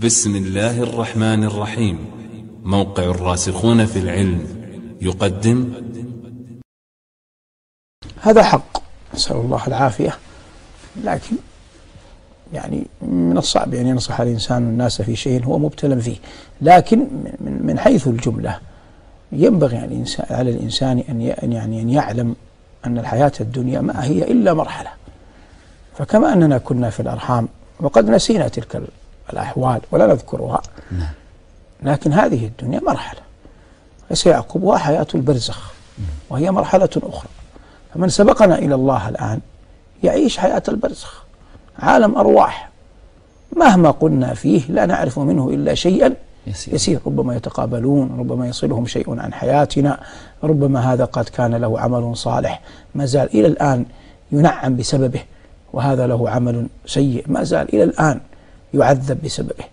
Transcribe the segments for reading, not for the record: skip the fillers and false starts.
بسم الله الرحمن الرحيم. موقع الراسخون في العلم يقدم. هذا حق، نسأل الله العافية، لكن يعني من الصعب أن ينصح الإنسان الناس في شيء هو مبتلى فيه. لكن من حيث الجملة ينبغي على الإنسان أن يعلم أن الحياة الدنيا ما هي إلا مرحلة. فكما أننا كنا في الأرحام وقد نسينا تلك الأحوال ولا نذكرها، لكن هذه الدنيا مرحلة وسيعقبها حياة البرزخ، وهي مرحلة أخرى. فمن سبقنا إلى الله الآن يعيش حياة البرزخ، عالم أرواح مهما قلنا فيه لا نعرف منه إلا شيئا يسير. ربما يتقابلون، ربما يصلهم شيء عن حياتنا، ربما هذا قد كان له عمل صالح ما زال إلى الآن ينعم بسببه، وهذا له عمل سيء ما زال إلى الآن يعذب بسببه.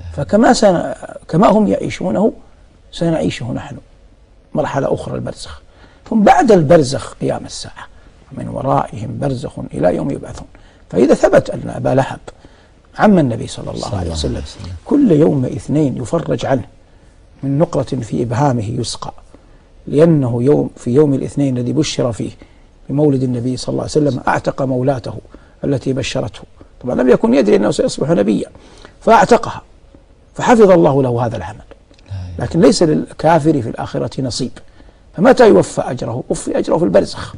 كما هم يعيشونه سنعيشه نحن مرحلة أخرى، البرزخ. ثم بعد البرزخ قيام الساعة، ومن ورائهم برزخ إلى يوم يبعثون. فإذا ثبت أن أبا لهب عم النبي صلى الله عليه وسلم كل يوم اثنين يفرج عنه من نقرة في إبهامه يسقى، لأنه في يوم الاثنين الذي بشر فيه بمولد النبي صلى الله عليه وسلم أعتق مولاته التي بشرته. طبعا لم يكن يدري أنه سيصبح نبيا، فأعتقها، فحفظ الله له هذا العمل. لكن ليس للكافر في الآخرة نصيب، فمتى يوفى أجره؟ وفي أجره في البرزخ.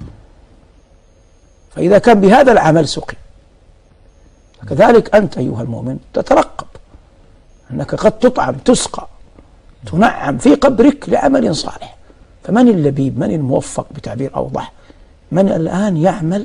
فإذا كان بهذا العمل سقي. كذلك أنت أيها المؤمن تترقب أنك قد تطعم، تسقى، تنعم في قبرك لعمل صالح. فمن اللبيب، من الموفق بتعبير أوضح، من الآن يعمل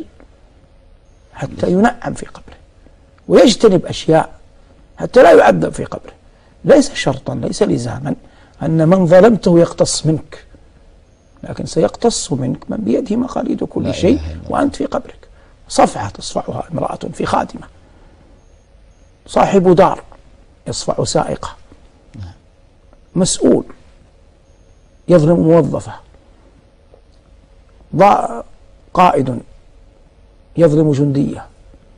حتى ينعم في قبره ويجتنب أشياء حتى لا يعذب في قبره. ليس شرطا، ليس لزاما أن من ظلمته يقتص منك، لكن سيقتص منك من بيده مقاليد كل شيء وأنت في قبرك. صفعة تصفعها امرأة في خادمة، صاحب دار يصفع سائقة، مسؤول يظلم موظفة، قائد يظلم جندية،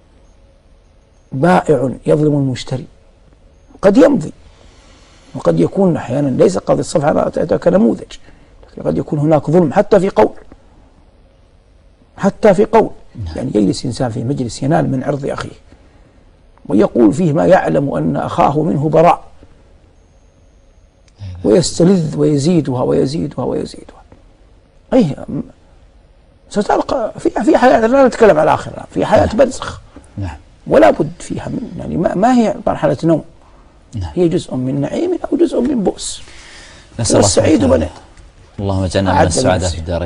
بائع يظلم المشتري. قد يمضي، وقد يكون أحيانا ليس قضية الصفحة كنموذج، لكن قد يكون هناك ظلم حتى في قول. يعني يجلس إنسان في مجلس ينال من عرض أخيه ويقول فيه ما يعلم أن أخاه منه براء، ويستلذ ويزيدها ويزيدها ويزيدها. أي ستلقى في حياة، لا نتكلم على الآخرة، في حياة برزخ ولا بد فيها من، يعني ما هي مرحلة نوم، هي جزء من نعيم أو جزء من بؤس. نسأل الله السعيد من اللهم اجعلنا من السعادة في الدارين.